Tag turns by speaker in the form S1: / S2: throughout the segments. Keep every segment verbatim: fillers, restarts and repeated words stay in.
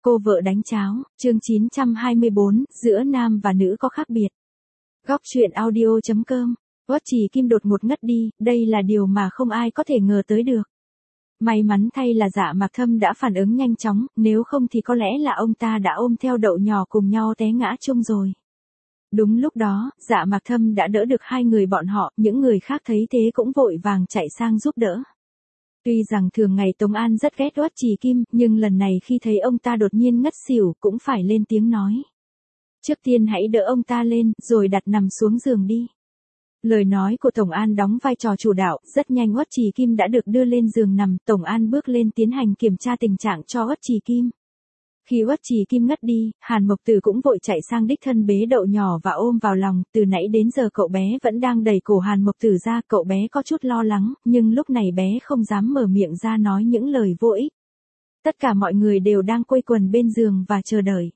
S1: Cô vợ đánh cháo, chương chín trăm hai mươi bốn, giữa nam và nữ có khác biệt. Góc truyện audio chấm com. Uất Trì Kim đột ngột ngất đi, đây là điều mà không ai có thể ngờ tới được. May mắn thay là Dạ Mạc Thâm đã phản ứng nhanh chóng, nếu không thì có lẽ là ông ta đã ôm theo Đậu Nhỏ cùng nhau té ngã chung rồi. Đúng lúc đó, Dạ Mạc Thâm đã đỡ được hai người bọn họ, những người khác thấy thế cũng vội vàng chạy sang giúp đỡ. Tuy rằng thường ngày Tống An rất ghét Uất Trì Kim, nhưng lần này khi thấy ông ta đột nhiên ngất xỉu cũng phải lên tiếng nói. Trước tiên hãy đỡ ông ta lên, rồi đặt nằm xuống giường đi. Lời nói của Tổng An đóng vai trò chủ đạo, rất nhanh Uất Trì Kim đã được đưa lên giường nằm, Tổng An bước lên tiến hành kiểm tra tình trạng cho Uất Trì Kim. Khi Uất Trì Kim ngất đi, Hàn Mộc Tử cũng vội chạy sang đích thân bế Đậu Nhỏ và ôm vào lòng, từ nãy đến giờ cậu bé vẫn đang đẩy cổ Hàn Mộc Tử ra, cậu bé có chút lo lắng, nhưng lúc này bé không dám mở miệng ra nói những lời vô ích. Tất cả mọi người đều đang quây quần bên giường và chờ đợi.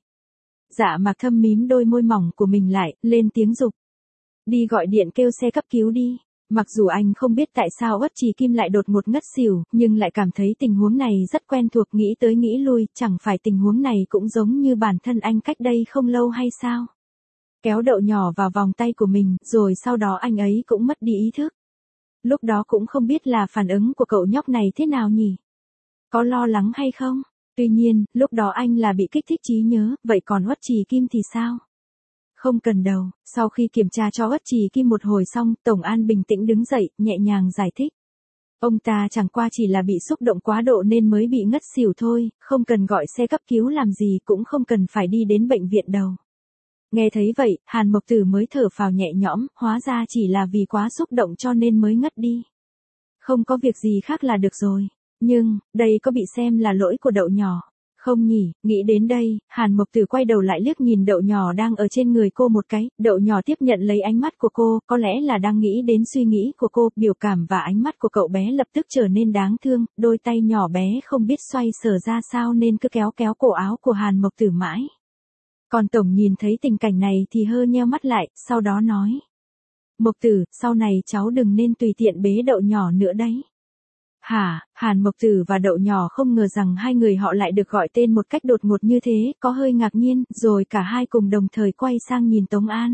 S1: Dạ Mạc Thâm mím đôi môi mỏng của mình lại, lên tiếng giục. Đi gọi điện kêu xe cấp cứu đi. Mặc dù anh không biết tại sao Uất Trì Kim lại đột ngột ngất xỉu, nhưng lại cảm thấy tình huống này rất quen thuộc, nghĩ tới nghĩ lui, chẳng phải tình huống này cũng giống như bản thân anh cách đây không lâu hay sao? Kéo Đậu Nhỏ vào vòng tay của mình, rồi sau đó anh ấy cũng mất đi ý thức. Lúc đó cũng không biết là phản ứng của cậu nhóc này thế nào nhỉ? Có lo lắng hay không? Tuy nhiên, lúc đó anh là bị kích thích trí nhớ, vậy còn Uất Trì Kim thì sao? Không cần đâu, sau khi kiểm tra cho Uất Trì Kim một hồi xong, Tổng An bình tĩnh đứng dậy, nhẹ nhàng giải thích. Ông ta chẳng qua chỉ là bị xúc động quá độ nên mới bị ngất xỉu thôi, không cần gọi xe cấp cứu làm gì, cũng không cần phải đi đến bệnh viện đâu. Nghe thấy vậy, Hàn Mộc Tử mới thở phào nhẹ nhõm, hóa ra chỉ là vì quá xúc động cho nên mới ngất đi. Không có việc gì khác là được rồi, nhưng, đây có bị xem là lỗi của Đậu Nhỏ? Không nhỉ, nghĩ đến đây, Hàn Mộc Tử quay đầu lại liếc nhìn Đậu Nhỏ đang ở trên người cô một cái, Đậu Nhỏ tiếp nhận lấy ánh mắt của cô, có lẽ là đang nghĩ đến suy nghĩ của cô, biểu cảm và ánh mắt của cậu bé lập tức trở nên đáng thương, đôi tay nhỏ bé không biết xoay sở ra sao nên cứ kéo kéo cổ áo của Hàn Mộc Tử mãi. Còn Tổng nhìn thấy tình cảnh này thì hơ nheo mắt lại, sau đó nói. Mộc Tử, sau này cháu đừng nên tùy tiện bế Đậu Nhỏ nữa đấy. Hả, Hàn Mộc Tử và Đậu Nhỏ không ngờ rằng hai người họ lại được gọi tên một cách đột ngột như thế, có hơi ngạc nhiên, rồi cả hai cùng đồng thời quay sang nhìn Tống An.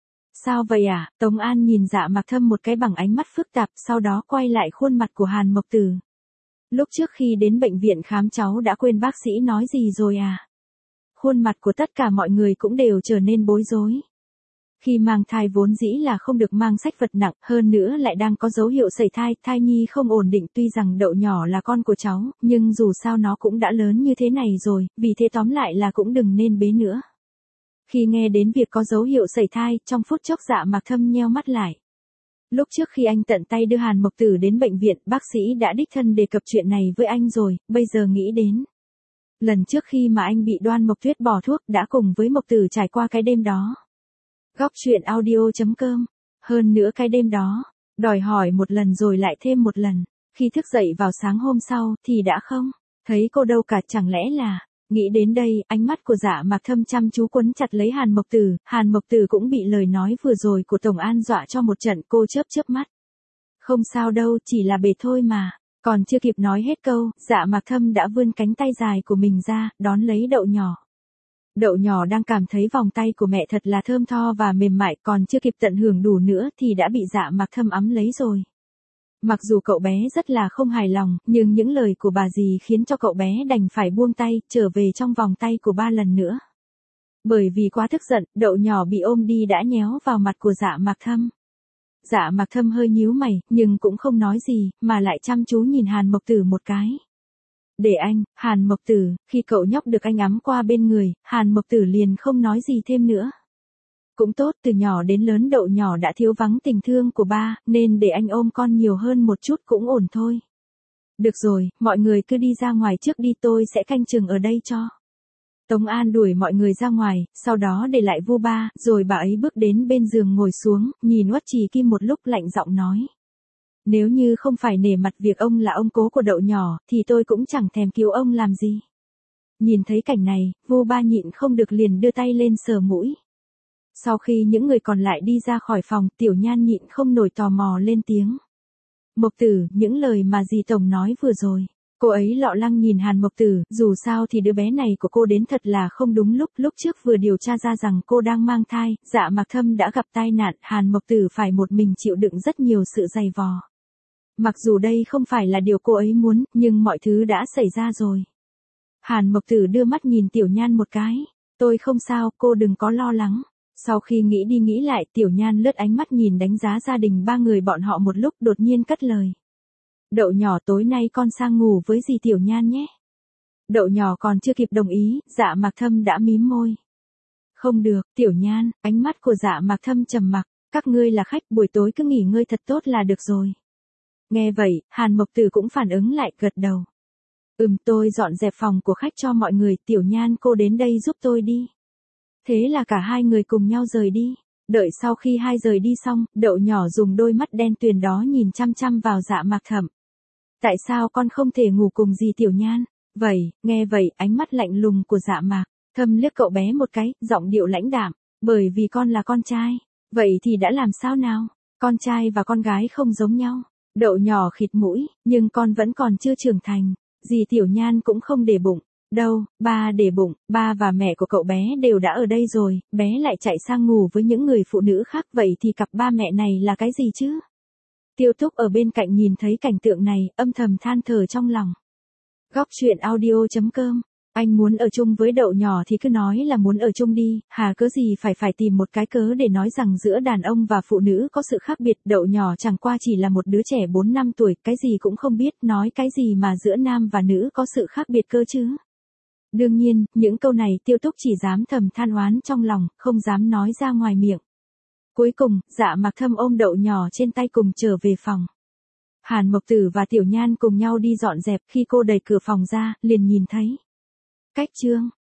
S1: Sao vậy à? Tống An nhìn Dạ Mạc Thâm một cái bằng ánh mắt phức tạp, sau đó quay lại khuôn mặt của Hàn Mộc Tử. Lúc trước khi đến bệnh viện khám cháu đã quên bác sĩ nói gì rồi à? Khuôn mặt của tất cả mọi người cũng đều trở nên bối rối. Khi mang thai vốn dĩ là không được mang sách vật nặng, hơn nữa lại đang có dấu hiệu sẩy thai, thai nhi không ổn định, tuy rằng Đậu Nhỏ là con của cháu, nhưng dù sao nó cũng đã lớn như thế này rồi, vì thế tóm lại là cũng đừng nên bế nữa. Khi nghe đến việc có dấu hiệu sẩy thai, trong phút chốc Dạ Mạc Thâm nheo mắt lại. Lúc trước khi anh tận tay đưa Hàn Mộc Tử đến bệnh viện, bác sĩ đã đích thân đề cập chuyện này với anh rồi, bây giờ nghĩ đến. Lần trước khi mà anh bị Đoan Mộc Tuyết bỏ thuốc, đã cùng với Mộc Tử trải qua cái đêm đó. Góc truyện audio chấm com. Hơn nữa cái đêm đó, đòi hỏi một lần rồi lại thêm một lần. Khi thức dậy vào sáng hôm sau, thì đã không thấy cô đâu cả, chẳng lẽ là. Nghĩ đến đây, ánh mắt của Dạ Mạc Thâm chăm chú quấn chặt lấy Hàn Mộc Tử. Hàn Mộc Tử cũng bị lời nói vừa rồi của Tổng An dọa cho một trận, cô chớp chớp mắt. Không sao đâu, chỉ là bề thôi mà. Còn chưa kịp nói hết câu, Dạ Mạc Thâm đã vươn cánh tay dài của mình ra, đón lấy Đậu Nhỏ. Đậu Nhỏ đang cảm thấy vòng tay của mẹ thật là thơm tho và mềm mại, còn chưa kịp tận hưởng đủ nữa thì đã bị Dạ Mạc Thâm ẵm lấy rồi. Mặc dù cậu bé rất là không hài lòng, nhưng những lời của bà dì khiến cho cậu bé đành phải buông tay, trở về trong vòng tay của ba lần nữa. Bởi vì quá tức giận, Đậu Nhỏ bị ôm đi đã nhéo vào mặt của Dạ Mạc Thâm. Dạ Mạc Thâm hơi nhíu mày, nhưng cũng không nói gì, mà lại chăm chú nhìn Hàn Mộc Tử một cái. Để anh, Hàn Mộc Tử, khi cậu nhóc được anh ẵm qua bên người, Hàn Mộc Tử liền không nói gì thêm nữa. Cũng tốt, từ nhỏ đến lớn Đậu Nhỏ đã thiếu vắng tình thương của ba, nên để anh ôm con nhiều hơn một chút cũng ổn thôi. Được rồi, mọi người cứ đi ra ngoài trước đi, tôi sẽ canh chừng ở đây cho. Tống An đuổi mọi người ra ngoài, sau đó để lại Vu Ba, rồi bà ấy bước đến bên giường ngồi xuống, nhìn Uất Trì Kim một lúc lạnh giọng nói. Nếu như không phải nể mặt việc ông là ông cố của Đậu Nhỏ, thì tôi cũng chẳng thèm cứu ông làm gì. Nhìn thấy cảnh này, Vu Ba nhịn không được liền đưa tay lên sờ mũi. Sau khi những người còn lại đi ra khỏi phòng, Tiểu Nhan nhịn không nổi tò mò lên tiếng. Mộc Tử, những lời mà dì Tổng nói vừa rồi, Cô ấy lọ lăng nhìn Hàn Mộc Tử, dù sao thì đứa bé này của cô đến thật là không đúng lúc, lúc trước vừa điều tra ra rằng cô đang mang thai, Dạ Mạc Thâm đã gặp tai nạn, Hàn Mộc Tử phải một mình chịu đựng rất nhiều sự dày vò. Mặc dù đây không phải là điều cô ấy muốn, nhưng mọi thứ đã xảy ra rồi. Hàn Mộc Tử đưa mắt nhìn Tiểu Nhan một cái, tôi không sao, cô đừng có lo lắng. Sau khi nghĩ đi nghĩ lại, Tiểu Nhan lướt ánh mắt nhìn đánh giá gia đình ba người bọn họ một lúc, đột nhiên cất lời. Đậu nhỏ, tối nay con sang ngủ với dì Tiểu Nhan nhé. Đậu nhỏ còn chưa kịp đồng ý, Dạ Mạc Thâm đã mím môi. Không được, Tiểu Nhan, ánh mắt của Dạ Mạc Thâm trầm mặc, các ngươi là khách, buổi tối cứ nghỉ ngơi thật tốt là được rồi. Nghe vậy, Hàn Mộc Tử cũng phản ứng lại, gật đầu. Ừm, tôi dọn dẹp phòng của khách cho mọi người, Tiểu Nhan cô đến đây giúp tôi đi. Thế là cả hai người cùng nhau rời đi. Đợi sau khi hai rời đi xong, Đậu nhỏ dùng đôi mắt đen tuyền đó nhìn chăm chăm vào Dạ Mạc Thẩm. Tại sao con không thể ngủ cùng dì Tiểu Nhan? Vậy, nghe vậy, ánh mắt lạnh lùng của Dạ Mạc Thâm liếc cậu bé một cái, giọng điệu lãnh đạm. Bởi vì con là con trai. Vậy thì đã làm sao nào? Con trai và con gái không giống nhau. Đậu nhỏ khịt mũi, nhưng con vẫn còn chưa trưởng thành. Dì Tiểu Nhan cũng không để bụng. Đâu, ba để bụng, ba và mẹ của cậu bé đều đã ở đây rồi, bé lại chạy sang ngủ với những người phụ nữ khác, vậy thì cặp ba mẹ này là cái gì chứ? Tiêu Túc ở bên cạnh nhìn thấy cảnh tượng này, âm thầm than thở trong lòng. Góc truyện audio chấm com. Anh muốn ở chung với Đậu nhỏ thì cứ nói là muốn ở chung đi, hà cớ gì phải phải tìm một cái cớ để nói rằng giữa đàn ông và phụ nữ có sự khác biệt. Đậu nhỏ chẳng qua chỉ là một đứa trẻ bốn năm tuổi, cái gì cũng không biết, nói cái gì mà giữa nam và nữ có sự khác biệt cơ chứ. Đương nhiên, những câu này Tiêu Túc chỉ dám thầm than oán trong lòng, không dám nói ra ngoài miệng. Cuối cùng, Dạ Mạc Thâm ôm Đậu nhỏ trên tay cùng trở về phòng. Hàn Mộc Tử và Tiểu Nhan cùng nhau đi dọn dẹp, khi cô đẩy cửa phòng ra, liền nhìn thấy. Cách chương